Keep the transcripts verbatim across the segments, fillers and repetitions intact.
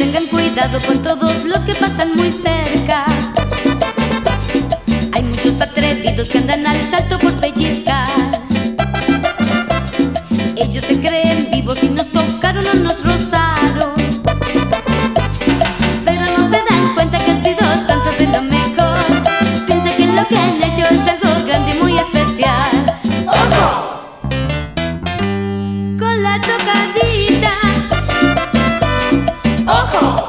tengan cuidado con todos los que pasan muy cerca. Hay muchos atrevidos que andan al salto por pellizcar. Ellos se creen vivos y nos tocaron o nos rozaron, pero no se dan cuenta que han sido tantos de lo mejor. Piensa que lo que han hecho es algo grande y muy especial. ¡Ojo! Con la tocadita. ¡Ojo!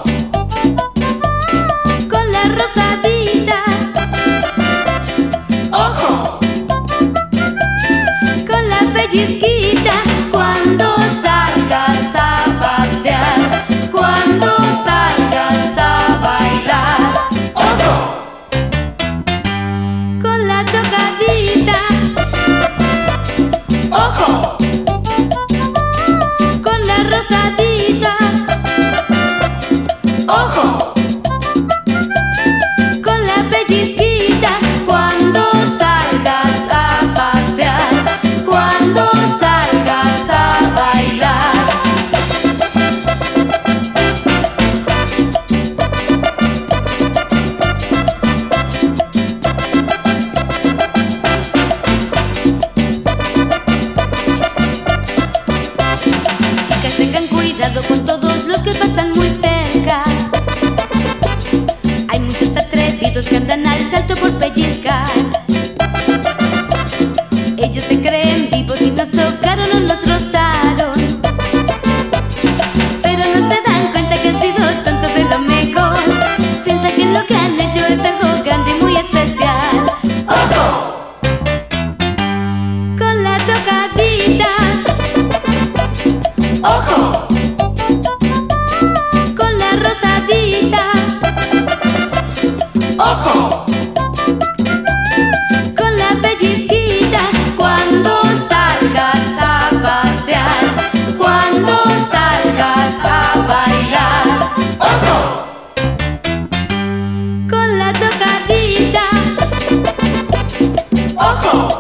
Con la rosadita. ¡Ojo! Con la pellizquita. Cuando salgas a pasear, cuando salgas a bailar. ¡Ojo! Con la tocadita. ¡Ojo! Con la rosadita. ¡Ojo! Con la pellizquita. Cuando salgas a pasear, cuando salgas a bailar. Chicas, tengan cuidado con todos los que pasan muy cerca. Hay muchos atrevidos que andan al salto por pellizcar. Ellos se creen vivos y nos tocaron o nos rozaron, pero no se dan cuenta que han sido tantos de lo mejor. Piensa que lo que han hecho es algo grande y muy especial. ¡Ojo! Con la tocadita. ¡Ojo! Con la rosadita. ¡Ojo! Con la pellizquita. Cuando salgas a pasear, cuando salgas a bailar. ¡Ojo! Con la tocadita. ¡Ojo!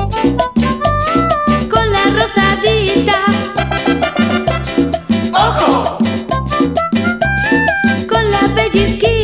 Con la rosadita. ¡Ojo! Con la pellizquita.